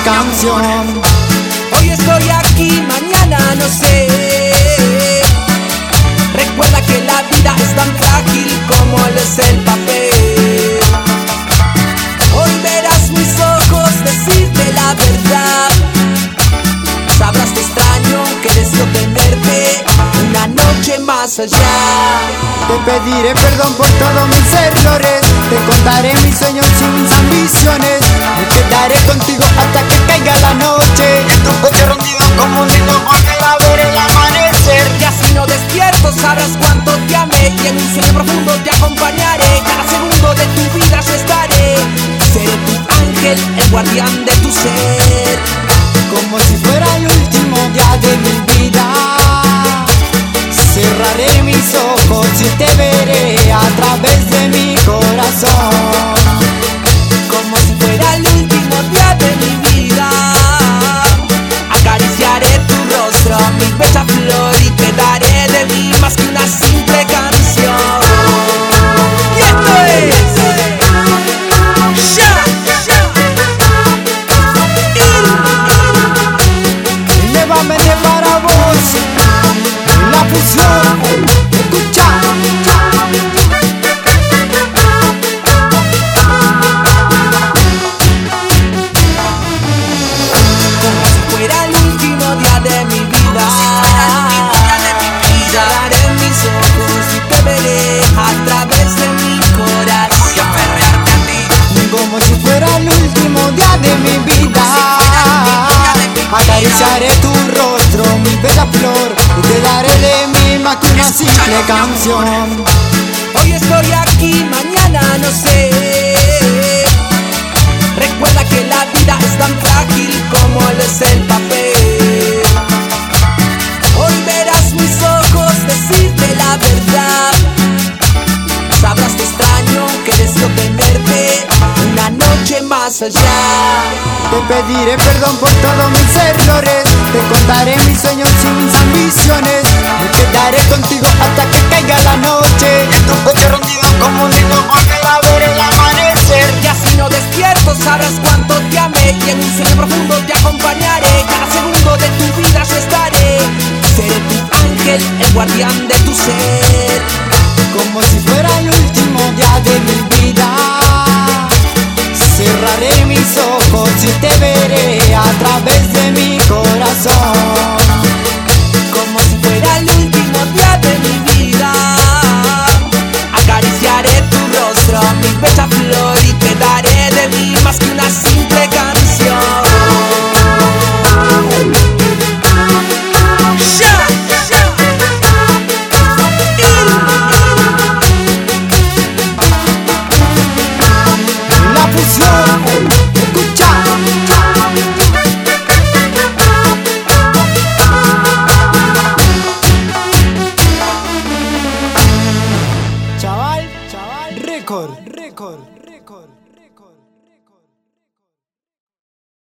canción. Hoy estoy aquí, mañana no sé. Recuerda que la vida es tan frágil como lo es el papel. Hoy verás mis ojos decirte la verdad. Sabrás que extraño, que deseo tenerte una noche más allá. Te pediré perdón por todos mis errores. Te contaré mis sueños y mis ambiciones. Me quedaré contigo hasta que caiga la noche. En tu pecho rendido como un niño volver a ver el amanecer. Y así no despierto sabrás cuánto te amé. Y en un sueño profundo te acompañaré. Cada segundo de tu vida yo estaré. Seré tu ángel, el guardián de tu ser. Como si fuera el último día de mi vida, cerraré mis ojos y te veré a través de mi corazón. Como si fuera el último día de mi vida, acariciaré tu rostro, mi bella flor, y te daré de mí más que una simple canción. Y esto es Nuevamente para vos, la fusión, escucha. Como si fuera el último día de mi vida, cerraré mis ojos y te veré a través de mi corazón. Y aferrarte a ti. Como si fuera el último día de mi vida, acariciaré tu rostro, mi bella flor, y te daré de mí más que una simple canción. Hoy estoy aquí, mañana no sé. Recuerda que la vida es tan frágil como lo es el papel. Hoy verás mis ojos decirte la verdad. Sabrás que extraño, que deseo tenerte una noche más allá. Te pediré perdón por todos mis errores. Te contaré mis sueños y mis ambiciones. Me quedaré contigo hasta que caiga la noche. En tu pecho rendido como un niño volver a ver el amanecer. Y así no despierto sabrás cuánto te amé. Y en un sueño profundo te acompañaré. Cada segundo de tu vida yo estaré. Seré tu ángel, el guardián de tu ser. Como si fuera el último día de mi vida, cerraré mis ojos y te veré a través de mi